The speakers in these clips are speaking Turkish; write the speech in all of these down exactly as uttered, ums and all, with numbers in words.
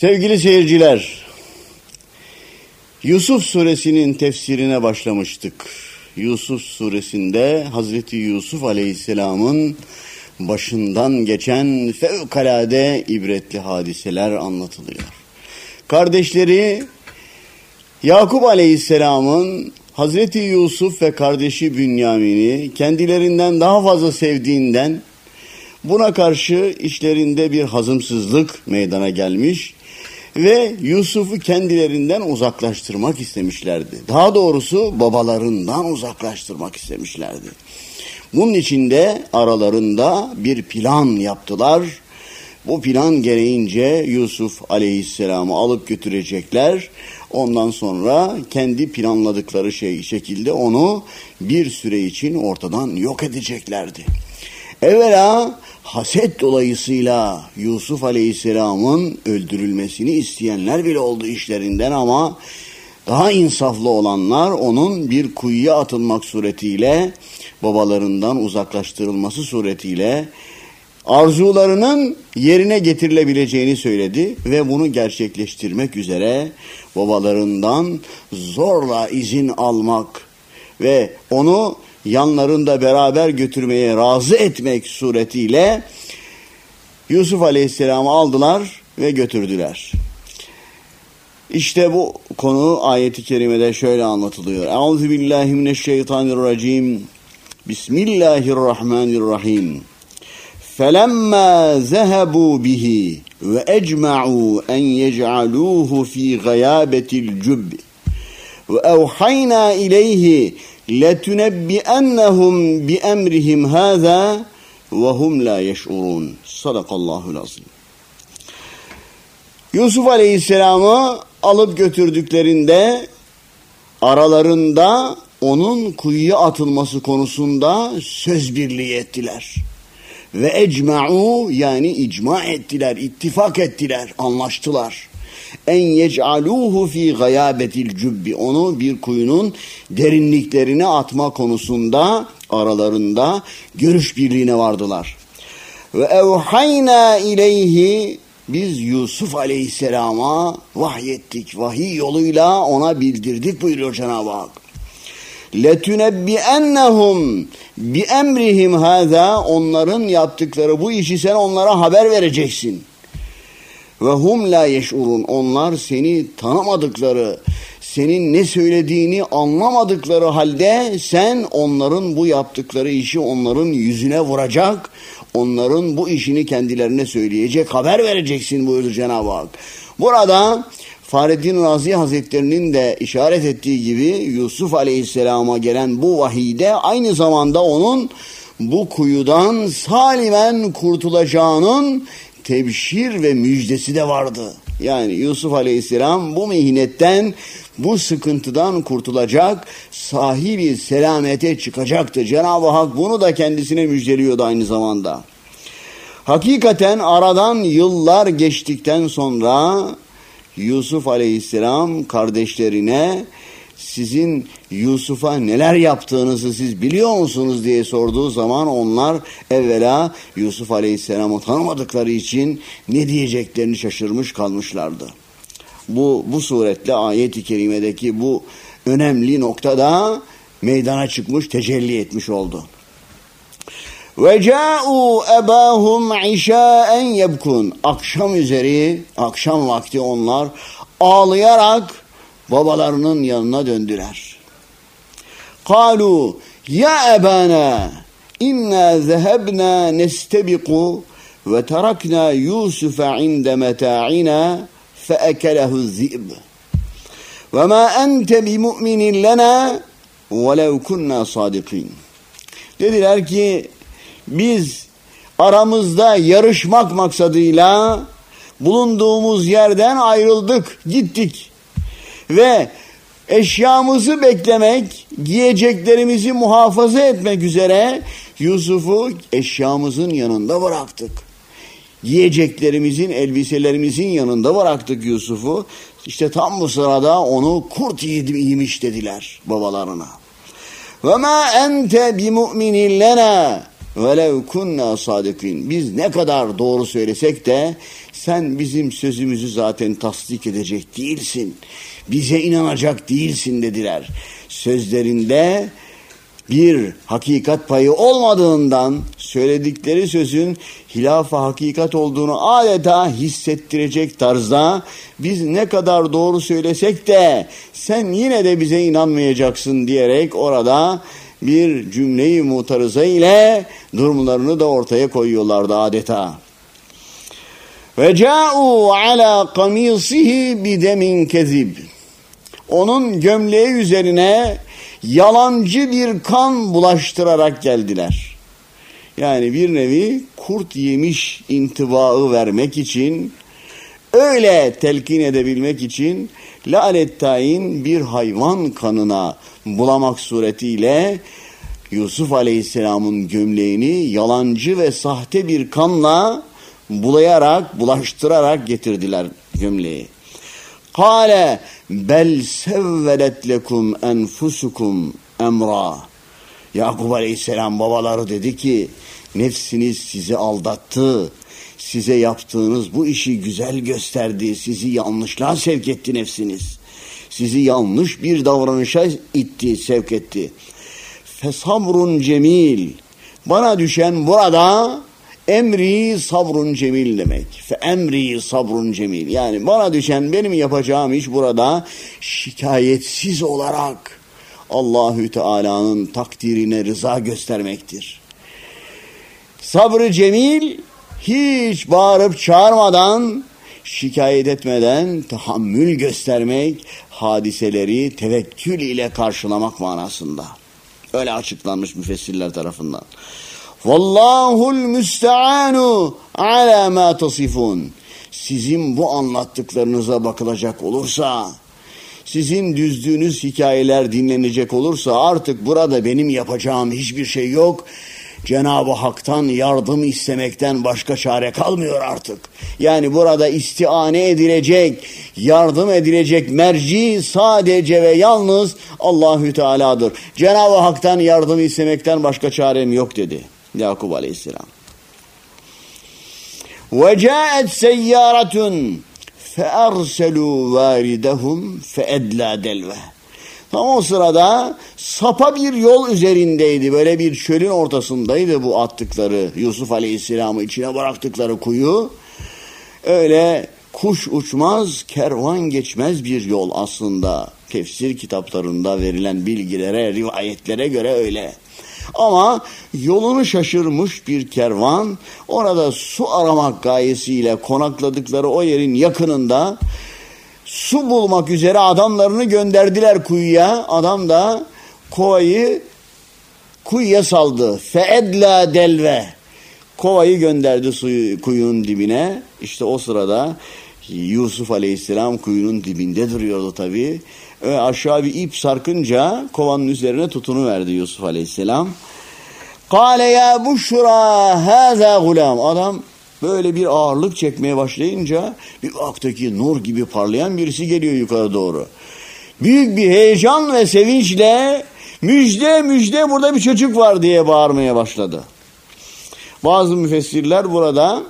Sevgili seyirciler, Yusuf suresinin tefsirine başlamıştık. Yusuf suresinde Hazreti Yusuf Aleyhisselam'ın başından geçen fevkalade ibretli hadiseler anlatılıyor. Kardeşleri Yakup Aleyhisselam'ın Hazreti Yusuf ve kardeşi Bünyamin'i kendilerinden daha fazla sevdiğinden buna karşı içlerinde bir hazımsızlık meydana gelmiş ve Yusuf'u kendilerinden uzaklaştırmak istemişlerdi. Daha doğrusu babalarından uzaklaştırmak istemişlerdi. Bunun için de aralarında bir plan yaptılar. Bu plan gereğince Yusuf Aleyhisselam'ı alıp götürecekler. Ondan sonra kendi planladıkları şey şekilde onu bir süre için ortadan yok edeceklerdi. Evvela haset dolayısıyla Yusuf Aleyhisselam'ın öldürülmesini isteyenler bile oldu işlerinden, ama daha insaflı olanlar onun bir kuyuya atılmak suretiyle, babalarından uzaklaştırılması suretiyle arzularının yerine getirilebileceğini söyledi ve bunu gerçekleştirmek üzere babalarından zorla izin almak ve onu yanlarında beraber götürmeye razı etmek suretiyle Yusuf Aleyhisselam'ı aldılar ve götürdüler. İşte bu konu ayet-i kerimede şöyle anlatılıyor. Euzubillahimineşşeytanirracim. Bismillahirrahmanirrahim. فَلَمَّا ذَهَبُوا بِهِ وَاَجْمَعُوا اَنْ يَجْعَلُوهُ ف۪ي غَيَابَةِ الْجُبِّ وَاَوْحَيْنَا اِلَيْهِ لَتُنَبِّئَنَّهُمْ بِأَمْرِهِمْ هَذَا وَهُمْ لَا يَشْعُرُونَ. Sadakallahul azim. Yusuf Aleyhisselam'ı alıp götürdüklerinde aralarında onun kuyuya atılması konusunda söz birliği ettiler. Ve ecma'u, yani icma ettiler, ittifak ettiler, anlaştılar. En yec'aluhu fi gayabetil cübbi, onu bir kuyunun derinliklerine atma konusunda aralarında görüş birliğine vardılar. Ve evhayna ileyhi, biz Yusuf Aleyhisselam'a vahyettik, vahiy yoluyla ona bildirdik buyuruyor Cenab-ı Hak. لَتُنَبِّئَنَّهُمْ بِأَمْرِهِمْ هَذَا, onların yaptıkları bu işi sen onlara haber vereceksin. وَهُمْ لَا يَشْعُرُونَ, onlar seni tanımadıkları, senin ne söylediğini anlamadıkları halde sen onların bu yaptıkları işi onların yüzüne vuracak, onların bu işini kendilerine söyleyecek, haber vereceksin buyurdu Cenab-ı Hak. Burada Fahreddin Razi Hazretleri'nin de işaret ettiği gibi Yusuf Aleyhisselam'a gelen bu vahiyde aynı zamanda onun bu kuyudan salimen kurtulacağının tebşir ve müjdesi de vardı. Yani Yusuf Aleyhisselam bu mihnetten, bu sıkıntıdan kurtulacak, sahibi selamete çıkacaktı. Cenab-ı Hak bunu da kendisine müjdeliyordu aynı zamanda. Hakikaten aradan yıllar geçtikten sonra Yusuf Aleyhisselam kardeşlerine sizin Yusuf'a neler yaptığınızı siz biliyor musunuz diye sorduğu zaman onlar evvela Yusuf Aleyhisselam'ı tanımadıkları için ne diyeceklerini şaşırmış kalmışlardı. Bu, bu suretle ayet-i kerimedeki bu önemli noktada meydana çıkmış, tecelli etmiş oldu. وَجَاءُوا أَبَاهُمْ عِشَاءً يَبْكُونَ, akşam üzeri, akşam vakti onlar ağlayarak babalarının yanına döndüler. قَالُوا يَا أَبَانَا إِنَّا ذَهَبْنَا نَسْتَبِقُ وَتَرَكْنَا يُوسُفَ عِنْدَ مَتَاعِنَا فَأَكَلَهُ الذِّئْبُ وَمَا أَنْتَ بِمُؤْمِنٍ لَنَا وَلَوْ كُنَّا صَادِقِينَ. Dediler ki biz aramızda yarışmak maksadıyla bulunduğumuz yerden ayrıldık, gittik ve eşyamızı beklemek, giyeceklerimizi muhafaza etmek üzere Yusuf'u eşyamızın yanında bıraktık. Giyeceklerimizin, elbiselerimizin yanında bıraktık Yusuf'u. İşte tam bu sırada onu kurt yemiş dediler babalarına. وَمَا أَنْتَ بِمُؤْمِنٍ لَنَا, velev kunna sadikin. Biz ne kadar doğru söylesek de sen bizim sözümüzü zaten tasdik edecek değilsin. Bize inanacak değilsin dediler. Sözlerinde bir hakikat payı olmadığından söyledikleri sözün hilafa hakikat olduğunu adeta hissettirecek tarzda biz ne kadar doğru söylesek de sen yine de bize inanmayacaksın diyerek orada bir cümle-i mutarıza ile durumlarını da ortaya koyuyorlardı adeta. Ve câ'û alâ kamîsihi bidemin kezib. Onun gömleği üzerine yalancı bir kan bulaştırarak geldiler. Yani bir nevi kurt yemiş intibaı vermek için, öyle telkin edebilmek için lanet tayin bir hayvan kanına bulamak suretiyle Yusuf Aleyhisselam'ın gömleğini yalancı ve sahte bir kanla bulayarak, bulaştırarak getirdiler gömleği. Kâle bel sevvelet lekum enfusukum emra. Yakup Aleyhisselam babaları dedi ki nefsiniz sizi aldattı. Size yaptığınız bu işi güzel gösterdi. Sizi yanlışlığa sevk etti nefsiniz. Sizi yanlış bir davranışa itti, sevk etti. Fesabrun cemil. Bana düşen burada emri sabrun cemil demek. Fe emri sabrun cemil. Yani bana düşen, benim yapacağım iş burada şikayetsiz olarak Allahü Teala'nın takdirine rıza göstermektir. Sabrı cemil, hiç bağırıp çağırmadan, şikayet etmeden tahammül göstermek, hadiseleri tevekkül ile karşılamak manasında. Öyle açıklanmış müfessirler tarafından. Vallahul müsteanu ala ma tasifun. Sizin bu anlattıklarınıza bakılacak olursa, sizin düzdüğünüz hikayeler dinlenecek olursa artık burada benim yapacağım hiçbir şey yok. Cenab-ı Hak'tan yardım istemekten başka çare kalmıyor artık. Yani burada istiane edilecek, yardım edilecek merci sadece ve yalnız Allahü Teala'dır. Cenab-ı Hak'tan yardım istemekten başka çarem yok dedi Yakup Aleyhisselam. Ve câet seyyâretun feerselû vâridehum feedlâ delve. Tam o sırada sapa bir yol üzerindeydi. Böyle bir çölün ortasındaydı bu attıkları, Yusuf Aleyhisselam'ı içine bıraktıkları kuyu. Öyle kuş uçmaz, kervan geçmez bir yol aslında. Tefsir kitaplarında verilen bilgilere, rivayetlere göre öyle. Ama yolunu şaşırmış bir kervan orada su aramak gayesiyle konakladıkları o yerin yakınında su bulmak üzere adamlarını gönderdiler kuyuya. Adam da kovayı kuyuya saldı. Feedla delve. Kovayı gönderdi suyu, kuyunun dibine. İşte o sırada Yusuf Aleyhisselam kuyunun dibinde duruyordu tabii. Ve aşağı bir ip sarkınca kovanın üzerine tutunuverdi Yusuf Aleyhisselam. Kâle ya buşra hâzâ gulâm. Adam böyle bir ağırlık çekmeye başlayınca bir baktaki nur gibi parlayan birisi geliyor yukarı doğru. Büyük bir heyecan ve sevinçle müjde müjde burada bir çocuk var diye bağırmaya başladı. Bazı müfessirler burada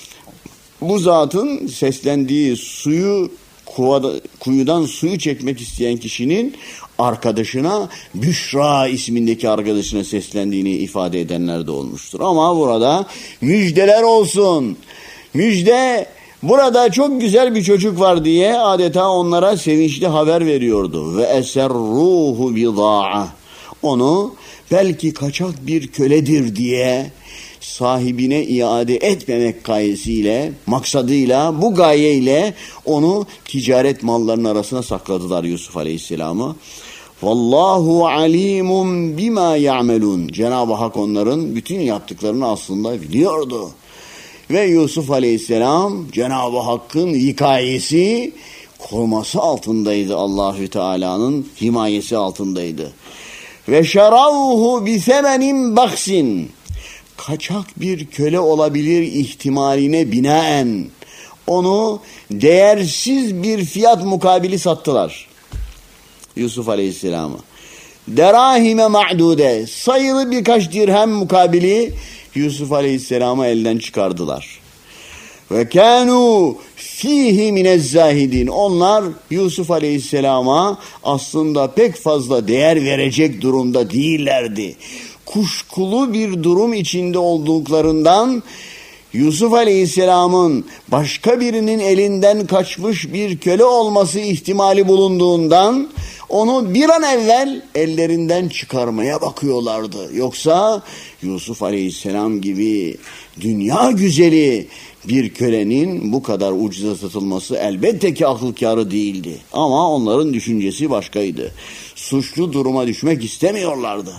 bu zatın seslendiği suyu kuvada, kuyudan suyu çekmek isteyen kişinin arkadaşına, Büşra ismindeki arkadaşına seslendiğini ifade edenler de olmuştur. Ama burada müjdeler olsun, müjde, burada çok güzel bir çocuk var diye adeta onlara sevinçli haber veriyordu. Ve eserruhu bidâ'a. Onu belki kaçak bir köledir diye sahibine iade etmemek gayesiyle, maksadıyla, bu gayeyle onu ticaret mallarının arasına sakladılar Yusuf Aleyhisselam'ı. Vallahu alimun bima ya'melun. Cenab-ı Hak onların bütün yaptıklarını aslında biliyordu. Ve Yusuf Aleyhisselam Cenab-ı Hakk'ın hikayesi, koruması altındaydı. Allahü Teala'nın himayesi altındaydı. Ve şeravhu bi semenin baksin. Kaçak bir köle olabilir ihtimaline binaen onu değersiz bir fiyat mukabili sattılar Yusuf Aleyhisselam'ı. derahime ma'dude, sayılı birkaç dirhem mukabili Yusuf Aleyhisselam'ı elden çıkardılar. Ve kânû fîhî minezzâhidîn. Onlar Yusuf Aleyhisselam'a aslında pek fazla değer verecek durumda değillerdi. Kuşkulu bir durum içinde olduklarından Yusuf Aleyhisselam'ın başka birinin elinden kaçmış bir köle olması ihtimali bulunduğundan onu bir an evvel ellerinden çıkarmaya bakıyorlardı. Yoksa Yusuf Aleyhisselam gibi dünya güzeli bir kölenin bu kadar ucuza satılması elbette ki akıl kârı değildi. Ama onların düşüncesi başkaydı. Suçlu duruma düşmek istemiyorlardı.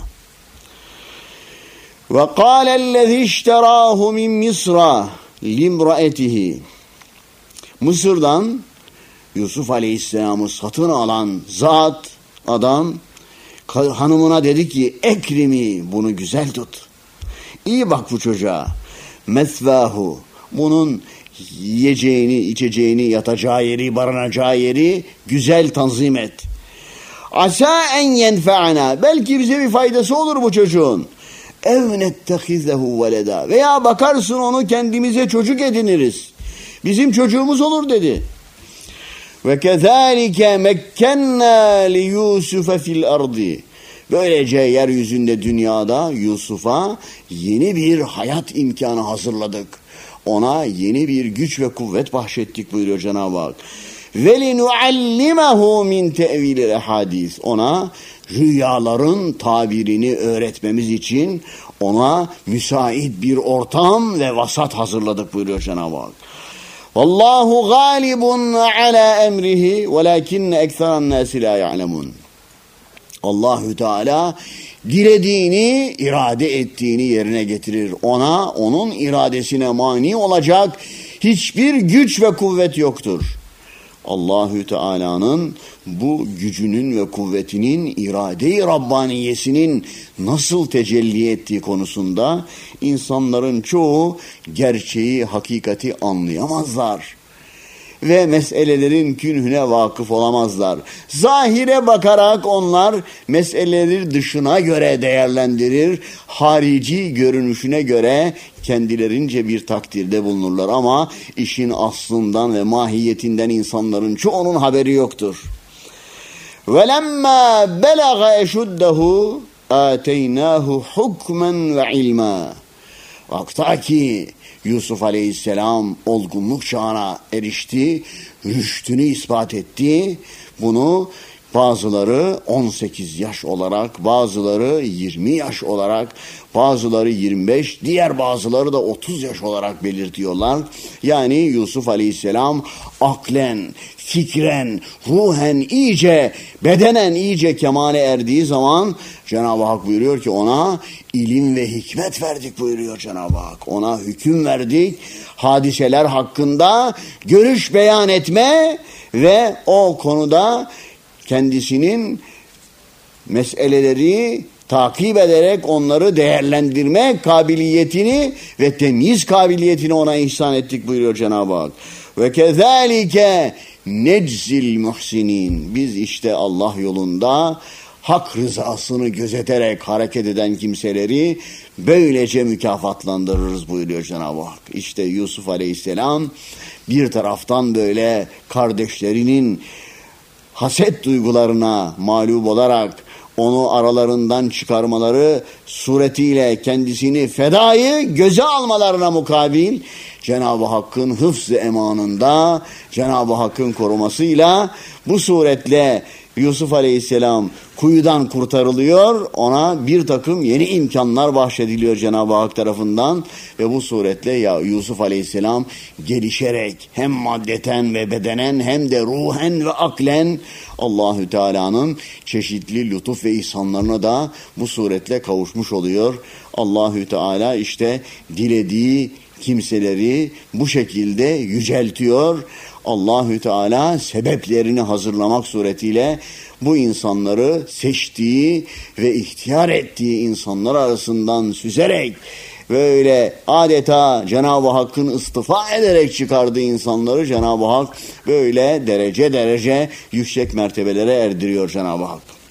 وَقَالَ الَّذِي اشْتَرَاهُ مِنْ مِصْرَ لِمْرَأَتِهِ. Mısır'dan Yusuf Aleyhisselam'ı satın alan zat, adam hanımına dedi ki ekrimi, bunu güzel tut. İyi bak bu çocuğa. Mesvahu, bunun yiyeceğini, içeceğini, yatacağı yeri, barınacağı yeri güzel tanzim et. Asa en yenfe'ana, belki bize bir faydası olur bu çocuğun. Ev nettehizehu veleda, veya bakarsın onu kendimize çocuk ediniriz. Bizim çocuğumuz olur dedi. Ve kezalike mekkenna li Yusufa fil ardi. Böylece yeryüzünde, dünyada Yusuf'a yeni bir hayat imkanı hazırladık. Ona yeni bir güç ve kuvvet bahşettik buyuruyor Cenab-ı Hak. Ve linuallimehu min tevilil hadis. Ona rüyaların tabirini öğretmemiz için ona müsait bir ortam ve vasat hazırladık buyuruyor Cenab-ı Hak. Vallahu galibun ala emrihi velakinne ekseran nasi la ya'lemun. Allahü Teala dilediğini, irade ettiğini yerine getirir. Ona, onun iradesine mani olacak hiçbir güç ve kuvvet yoktur. Allahü Teala'nın bu gücünün ve kuvvetinin, irade-i Rabbaniyesinin nasıl tecelli ettiği konusunda insanların çoğu gerçeği, hakikati anlayamazlar. Ve meselelerin künhüne vakıf olamazlar. Zahire bakarak onlar meseleleri dışına göre değerlendirir, harici görünüşüne göre kendilerince bir takdirde bulunurlar. Ama işin aslından ve mahiyetinden insanların çoğunun haberi yoktur. وَلَمَّا بَلَغَ اَشُدَّهُ آتَيْنَاهُ حُكْمًا وَعِلْمًا. Vakta ki Yusuf Aleyhisselam olgunluk çağına erişti, rüştünü ispat etti. Bunu bazıları on sekiz yaş olarak, bazıları yirmi yaş olarak, bazıları yirmi beş, diğer bazıları da otuz yaş olarak belirtiyorlar. Yani Yusuf Aleyhisselam aklen, fikren, ruhen iyice, bedenen iyice kemale erdiği zaman Cenab-ı Hak buyuruyor ki ona ilim ve hikmet verdik buyuruyor Cenab-ı Hak. Ona hüküm verdik, hadiseler hakkında görüş beyan etme ve o konuda kendisinin meseleleri takip ederek onları değerlendirme kabiliyetini ve temyiz kabiliyetini ona ihsan ettik buyuruyor Cenab-ı Hak. Ve kezalike neczil muhsinin. Biz işte Allah yolunda hak rızasını gözeterek hareket eden kimseleri böylece mükafatlandırırız buyuruyor Cenab-ı Hak. İşte Yusuf Aleyhisselam bir taraftan böyle kardeşlerinin haset duygularına mağlup olarak onu aralarından çıkarmaları suretiyle kendisini fedayı göze almalarına mukabil Cenab-ı Hakk'ın hıfz-ı emanında, Cenab-ı Hakk'ın korumasıyla bu suretle Yusuf Aleyhisselam kuyudan kurtarılıyor, ona bir takım yeni imkanlar bahşediliyor Cenab-ı Hak tarafından ve bu suretle ya Yusuf Aleyhisselam gelişerek hem maddeten ve bedenen hem de ruhen ve aklen Allahü Teala'nın çeşitli lütuf ve ihsanlarına da bu suretle kavuşmuş oluyor. Allahü Teala işte dilediği kimseleri bu şekilde yüceltiyor. Allahü Teala sebeplerini hazırlamak suretiyle bu insanları seçtiği ve ihtiyar ettiği insanlar arasından süzerek böyle adeta Cenab-ı Hakk'ın istifa ederek çıkardığı insanları Cenab-ı Hak böyle derece derece yüksek mertebelere erdiriyor Cenab-ı Hak.